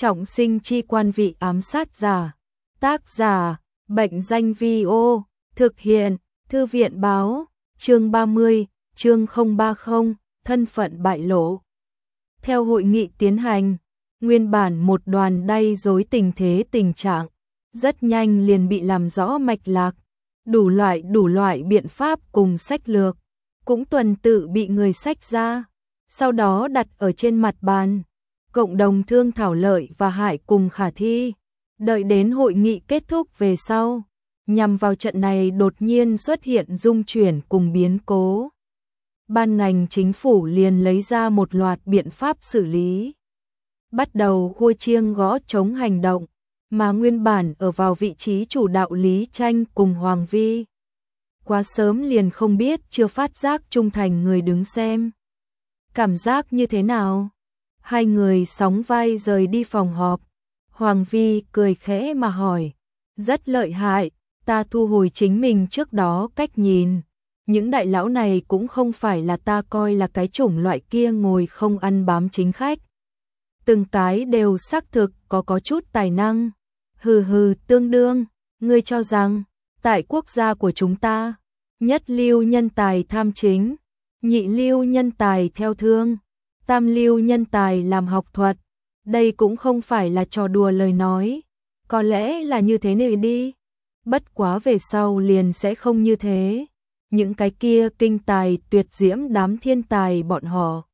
Trọng sinh chi quan vị ám sát giả. Tác giả, Bệnh danh Vi-ô, thực hiện, Thư viện báo, chương 30, chương 030, thân phận bại lộ. Theo hội nghị tiến hành, nguyên bản một đoàn đay rối tình thế tình trạng, rất nhanh liền bị làm rõ mạch lạc, đủ loại biện pháp cùng sách lược, cũng tuần tự bị người sách ra, sau đó đặt ở trên mặt bàn, cộng đồng thương thảo lợi và hại cùng khả thi. Đợi đến hội nghị kết thúc về sau, nhằm vào trận này đột nhiên xuất hiện dung chuyển cùng biến cố. Ban ngành chính phủ liền lấy ra một loạt biện pháp xử lý. Bắt đầu khua chiêng gõ trống hành động, mà nguyên bản ở vào vị trí chủ đạo Lý Tranh cùng Hoàng Vi. Quá sớm liền không biết chưa phát giác trung thành người đứng xem. Cảm giác như thế nào? Hai người sóng vai rời đi phòng họp. Hoàng Vi cười khẽ mà hỏi. Rất lợi hại, ta thu hồi chính mình trước đó cách nhìn. Những đại lão này cũng không phải là ta coi là cái chủng loại kia ngồi không ăn bám chính khách. Từng cái đều xác thực có chút tài năng. Hừ, tương đương, ngươi cho rằng, tại quốc gia của chúng ta, nhất lưu nhân tài tham chính, nhị lưu nhân tài theo thương, tam lưu nhân tài làm học thuật, đây cũng không phải là trò đùa lời nói, có lẽ là như thế này đi, bất quá về sau liền sẽ không như thế, những cái kia kinh tài tuyệt diễm đám thiên tài bọn họ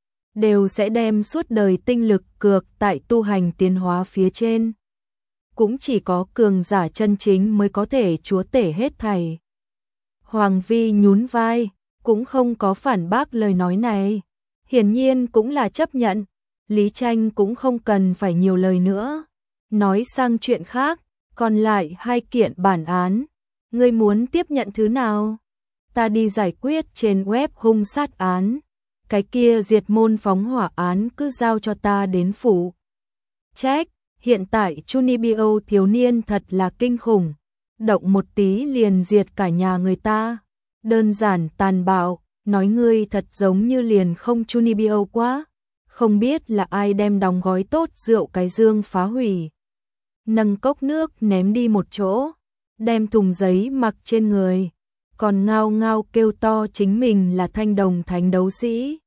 đều sẽ đem suốt đời tinh lực cược tại tu hành tiến hóa phía trên. Cũng chỉ có cường giả chân chính mới có thể chúa tể hết thảy. Hoàng Vi nhún vai, cũng không có phản bác lời nói này. Hiển nhiên cũng là chấp nhận, Lý Tranh cũng không cần phải nhiều lời nữa. Nói sang chuyện khác, còn lại 2 kiện bản án. Ngươi muốn tiếp nhận thứ nào? Ta đi giải quyết trên web hung sát án. Cái kia diệt môn phóng hỏa án cứ giao cho ta đến phủ. Check. Hiện tại Chunibyo thiếu niên thật là kinh khủng, động một tí liền diệt cả nhà người ta, đơn giản tàn bạo, nói ngươi thật giống như liền không Chunibyo quá, không biết là ai đem đóng gói tốt rượu cái dương phá hủy. Nâng cốc nước ném đi một chỗ, đem thùng giấy mặc trên người, còn ngao ngao kêu to chính mình là thanh đồng thánh đấu sĩ.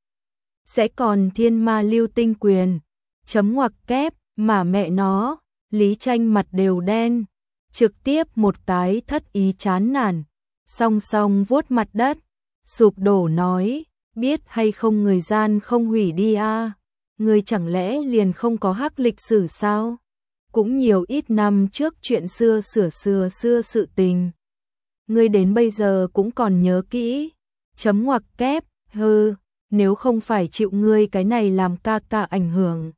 Sẽ còn thiên ma lưu tinh quyền, chấm ngoặc kép. Mà mẹ nó, Lý Tranh mặt đều đen, trực tiếp một cái thất ý chán nản, song song vuốt mặt đất, sụp đổ nói, biết hay không người gian không hủy đi a, người chẳng lẽ liền không có hắc lịch sử sao? Cũng nhiều ít năm trước chuyện xưa xưa sự tình. Ngươi đến bây giờ cũng còn nhớ kỹ, chấm ngoặc kép, hừ, nếu không phải chịu ngươi cái này làm ca ca ảnh hưởng.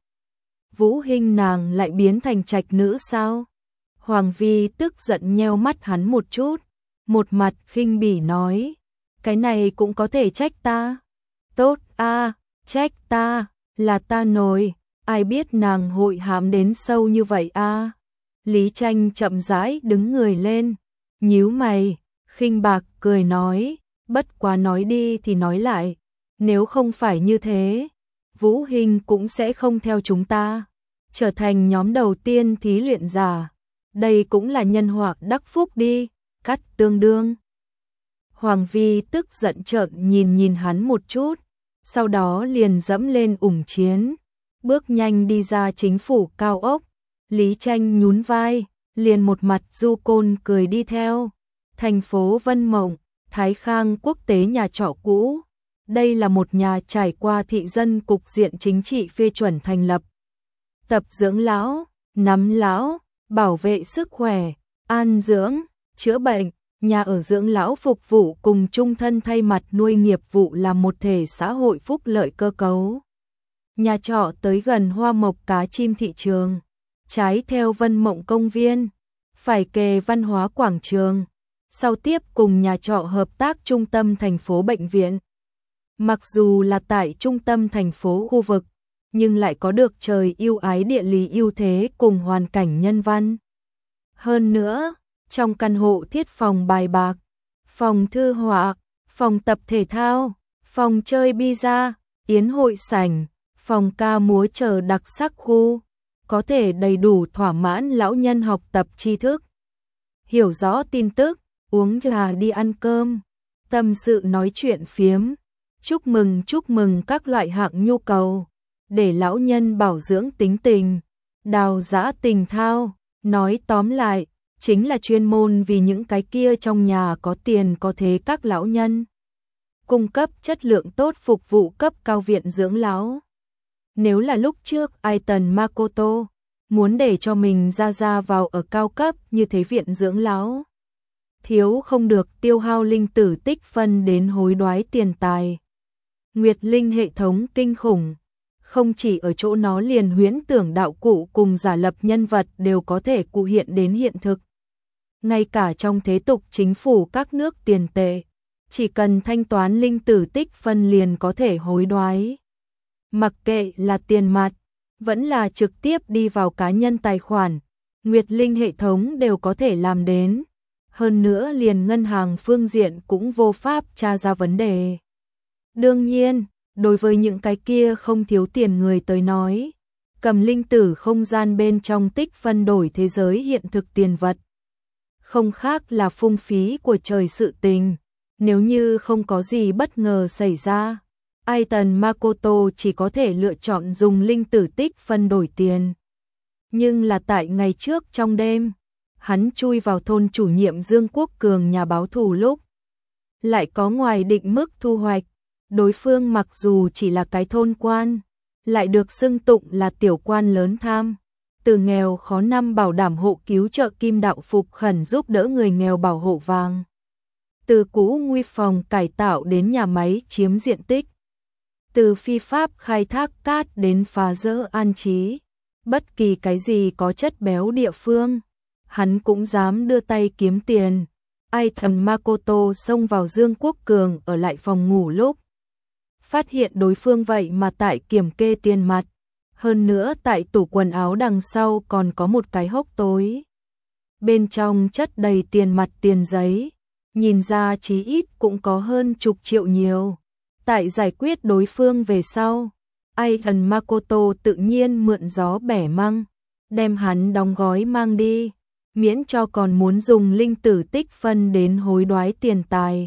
Vũ Hinh nàng lại biến thành trạch nữ sao? Hoàng Vi tức giận nheo mắt hắn một chút, một mặt khinh bỉ nói, cái này cũng có thể trách ta. Tốt a, trách ta, là ta nổi, ai biết nàng hội hãm đến sâu như vậy a. Lý Tranh chậm rãi đứng người lên, nhíu mày, khinh bạc cười nói, bất quá nói đi thì nói lại, nếu không phải như thế, Vũ Hinh cũng sẽ không theo chúng ta trở thành nhóm đầu tiên thí luyện giả. Đây cũng là nhân họa đắc phúc đi, cắt tương đương. Hoàng Vi tức giận trợn nhìn hắn một chút, sau đó liền dẫm lên ủng chiến, bước nhanh đi ra chính phủ cao ốc. Lý Tranh nhún vai, liền một mặt du côn cười đi theo. Thành phố Vân Mộng, Thái Khang quốc tế nhà trọ cũ. Đây là một nhà trải qua thị dân cục diện chính trị phê chuẩn thành lập. Tập dưỡng lão, nắm lão, bảo vệ sức khỏe, an dưỡng, chữa bệnh, nhà ở dưỡng lão phục vụ cùng chung thân thay mặt nuôi nghiệp vụ là một thể xã hội phúc lợi cơ cấu. Nhà trọ tới gần Hoa Mộc Cá Chim thị trường, trái theo Vân Mộng công viên, phải kề văn hóa quảng trường, sau tiếp cùng nhà trọ hợp tác trung tâm thành phố bệnh viện. Mặc dù là tại trung tâm thành phố khu vực, nhưng lại có được trời ưu ái địa lý ưu thế cùng hoàn cảnh nhân văn. Hơn nữa, trong căn hộ thiết phòng bài bạc, phòng thư họa, phòng tập thể thao, phòng chơi bida, yến hội sảnh, phòng ca múa chờ đặc sắc khu, có thể đầy đủ thỏa mãn lão nhân học tập tri thức, hiểu rõ tin tức, uống trà đi ăn cơm, tâm sự nói chuyện phiếm, chúc mừng các loại hạng nhu cầu, để lão nhân bảo dưỡng tính tình, đào giã tình thao, nói tóm lại, chính là chuyên môn vì những cái kia trong nhà có tiền có thế các lão nhân. Cung cấp chất lượng tốt phục vụ cấp cao viện dưỡng lão. Nếu là lúc trước Aiton Makoto muốn để cho mình ra vào ở cao cấp như thế viện dưỡng lão, thiếu không được tiêu hao linh tử tích phân đến hối đoái tiền tài. Nguyệt Linh hệ thống kinh khủng, không chỉ ở chỗ nó liền huyễn tưởng đạo cụ cùng giả lập nhân vật đều có thể cụ hiện đến hiện thực. Ngay cả trong thế tục chính phủ các nước tiền tệ, chỉ cần thanh toán linh tử tích phân liền có thể hối đoái. Mặc kệ là tiền mặt, vẫn là trực tiếp đi vào cá nhân tài khoản, Nguyệt Linh hệ thống đều có thể làm đến. Hơn nữa liền ngân hàng phương diện cũng vô pháp tra ra vấn đề. Đương nhiên, đối với những cái kia không thiếu tiền người tới nói, cầm linh tử không gian bên trong tích phân đổi thế giới hiện thực tiền vật, không khác là phung phí của trời sự tình. Nếu như không có gì bất ngờ xảy ra, Aiton Makoto chỉ có thể lựa chọn dùng linh tử tích phân đổi tiền. Nhưng là tại ngày trước trong đêm, hắn chui vào thôn chủ nhiệm Dương Quốc Cường nhà báo thù lúc, lại có ngoài định mức thu hoạch. Đối phương mặc dù chỉ là cái thôn quan, lại được xưng tụng là tiểu quan lớn tham, từ nghèo khó năm bảo đảm hộ cứu trợ kim đạo phục khẩn giúp đỡ người nghèo bảo hộ vàng, từ cũ nguy phòng cải tạo đến nhà máy chiếm diện tích, từ phi pháp khai thác cát đến phá rỡ an trí, bất kỳ cái gì có chất béo địa phương, hắn cũng dám đưa tay kiếm tiền. Aiton Makoto xông vào Dương Quốc Cường ở lại phòng ngủ lúc, phát hiện đối phương vậy mà tại kiểm kê tiền mặt, hơn nữa tại tủ quần áo đằng sau còn có một cái hốc tối. Bên trong chất đầy tiền mặt tiền giấy, nhìn ra chí ít cũng có hơn chục triệu nhiều. Tại giải quyết đối phương về sau, Aiton Makoto tự nhiên mượn gió bẻ măng, đem hắn đóng gói mang đi, miễn cho còn muốn dùng linh tử tích phân đến hối đoái tiền tài.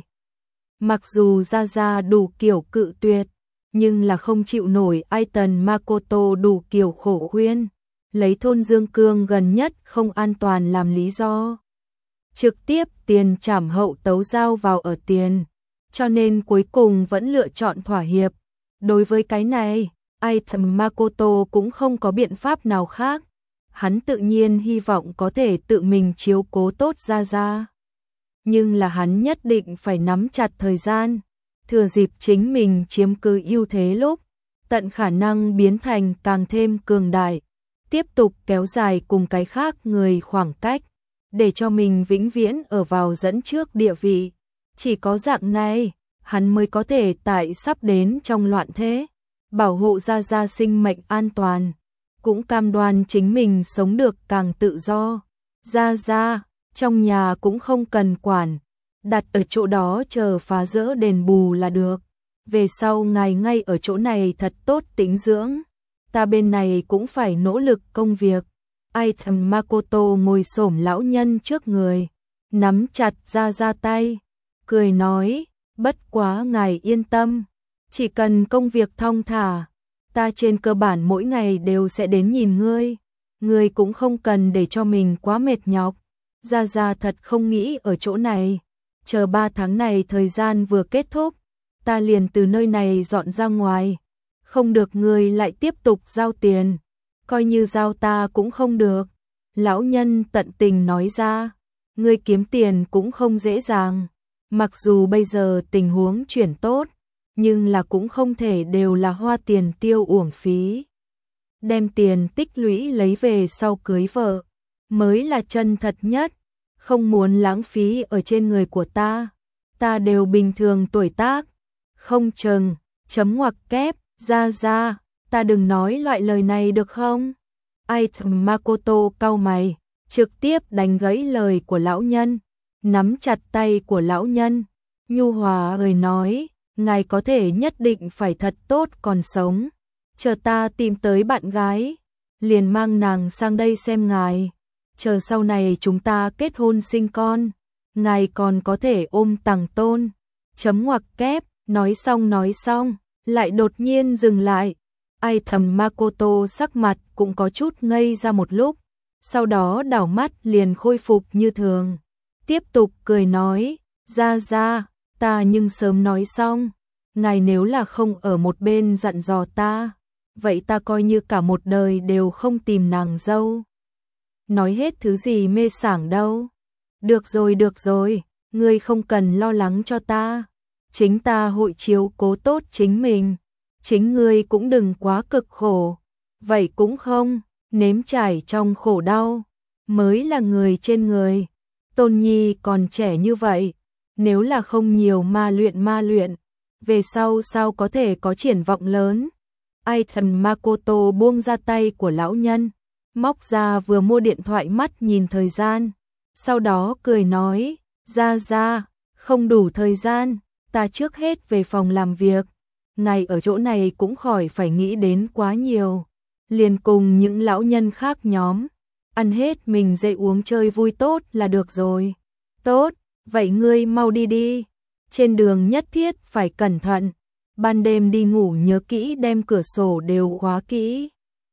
Mặc dù ra đủ kiểu cự tuyệt, nhưng là không chịu nổi Aiton Makoto đủ kiểu khổ khuyên, lấy thôn Dương Cương gần nhất không an toàn làm lý do. Trực tiếp tiền trảm hậu tấu giao vào ở tiền, cho nên cuối cùng vẫn lựa chọn thỏa hiệp. Đối với cái này, Aiton Makoto cũng không có biện pháp nào khác. Hắn tự nhiên hy vọng có thể tự mình chiếu cố tốt ra. Nhưng là hắn nhất định phải nắm chặt thời gian, thừa dịp chính mình chiếm cứ ưu thế lúc, tận khả năng biến thành càng thêm cường đại, tiếp tục kéo dài cùng cái khác người khoảng cách, để cho mình vĩnh viễn ở vào dẫn trước địa vị. Chỉ có dạng này, hắn mới có thể tại sắp đến trong loạn thế, bảo hộ ra sinh mệnh an toàn, cũng cam đoan chính mình sống được càng tự do. Ra, trong nhà cũng không cần quản, đặt ở chỗ đó chờ phá rỡ đền bù là được. Về sau ngài ngay ở chỗ này thật tốt tĩnh dưỡng, ta bên này cũng phải nỗ lực công việc. Aiton Makoto ngồi xổm lão nhân trước người, nắm chặt ra tay, cười nói, bất quá ngài yên tâm, chỉ cần công việc thong thả, ta trên cơ bản mỗi ngày đều sẽ đến nhìn ngươi cũng không cần để cho mình quá mệt nhọc. Ra thật không nghĩ ở chỗ này, chờ 3 tháng này thời gian vừa kết thúc, ta liền từ nơi này dọn ra ngoài, không được ngươi lại tiếp tục giao tiền, coi như giao ta cũng không được. Lão nhân tận tình nói ra, ngươi kiếm tiền cũng không dễ dàng, mặc dù bây giờ tình huống chuyển tốt, nhưng là cũng không thể đều là hoa tiền tiêu uổng phí. Đem tiền tích lũy lấy về sau cưới vợ, mới là chân thật nhất, không muốn lãng phí ở trên người của ta đều bình thường tuổi tác, không chừng, chấm ngoặc kép, ra, ta đừng nói loại lời này được không? Aiton Makoto cau mày, trực tiếp đánh gãy lời của lão nhân, nắm chặt tay của lão nhân, nhu hòa người nói, ngài có thể nhất định phải thật tốt còn sống, chờ ta tìm tới bạn gái, liền mang nàng sang đây xem ngài. Chờ sau này chúng ta kết hôn sinh con, ngài còn có thể ôm tằng tôn. Chấm ngoặc kép, nói xong, lại đột nhiên dừng lại. Ai thầm Makoto sắc mặt cũng có chút ngây ra một lúc, sau đó đảo mắt liền khôi phục như thường. Tiếp tục cười nói, ra, ta nhưng sớm nói xong, ngài nếu là không ở một bên dặn dò ta, vậy ta coi như cả một đời đều không tìm nàng dâu. Nói hết thứ gì mê sảng đâu. Được rồi, ngươi không cần lo lắng cho ta, chính ta hội chiếu cố tốt chính mình, chính ngươi cũng đừng quá cực khổ, vậy cũng không, nếm trải trong khổ đau, mới là người trên người. Tôn Nhi còn trẻ như vậy, nếu là không nhiều ma luyện, về sau sao có thể có triển vọng lớn. Ai thần Makoto buông ra tay của lão nhân, móc ra vừa mua điện thoại mắt nhìn thời gian, sau đó cười nói, ra, không đủ thời gian, ta trước hết về phòng làm việc, ngài ở chỗ này cũng khỏi phải nghĩ đến quá nhiều, liền cùng những lão nhân khác nhóm, ăn hết mình dậy uống chơi vui tốt là được rồi. Tốt, vậy ngươi mau đi, trên đường nhất thiết phải cẩn thận, ban đêm đi ngủ nhớ kỹ đem cửa sổ đều khóa kỹ.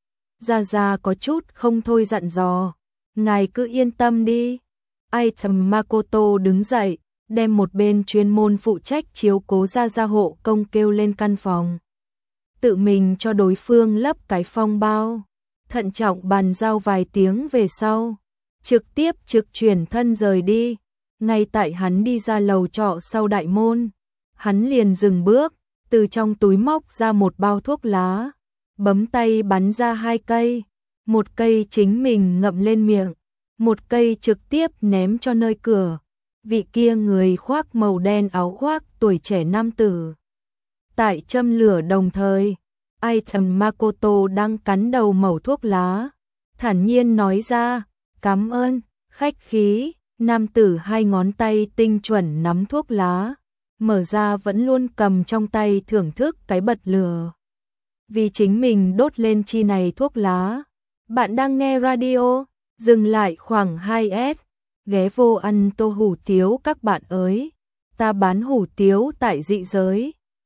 Ra có chút không thôi dặn dò, ngài cứ yên tâm đi. Ai thầm Makoto đứng dậy, đem một bên chuyên môn phụ trách chiếu cố ra hộ công kêu lên căn phòng. Tự mình cho đối phương lấp cái phong bao, thận trọng bàn giao vài tiếng về sau, trực tiếp trực chuyển thân rời đi. Ngay tại hắn đi ra lầu trọ sau đại môn, hắn liền dừng bước, từ trong túi móc ra một bao thuốc lá, bấm tay bắn ra 2 cây, một cây chính mình ngậm lên miệng, một cây trực tiếp ném cho nơi cửa. Vị kia người khoác màu đen áo khoác tuổi trẻ nam tử. Tại châm lửa đồng thời, ai thầm Makoto đang cắn đầu mẩu thuốc lá, thản nhiên nói ra, cảm ơn, khách khí. Nam tử 2 ngón tay tinh chuẩn nắm thuốc lá, mở ra vẫn luôn cầm trong tay thưởng thức cái bật lửa. Vì chính mình đốt lên chi này thuốc lá. Bạn đang nghe radio, dừng lại khoảng 2S, ghé vô ăn tô hủ tiếu các bạn ơi. Ta bán hủ tiếu tại dị giới.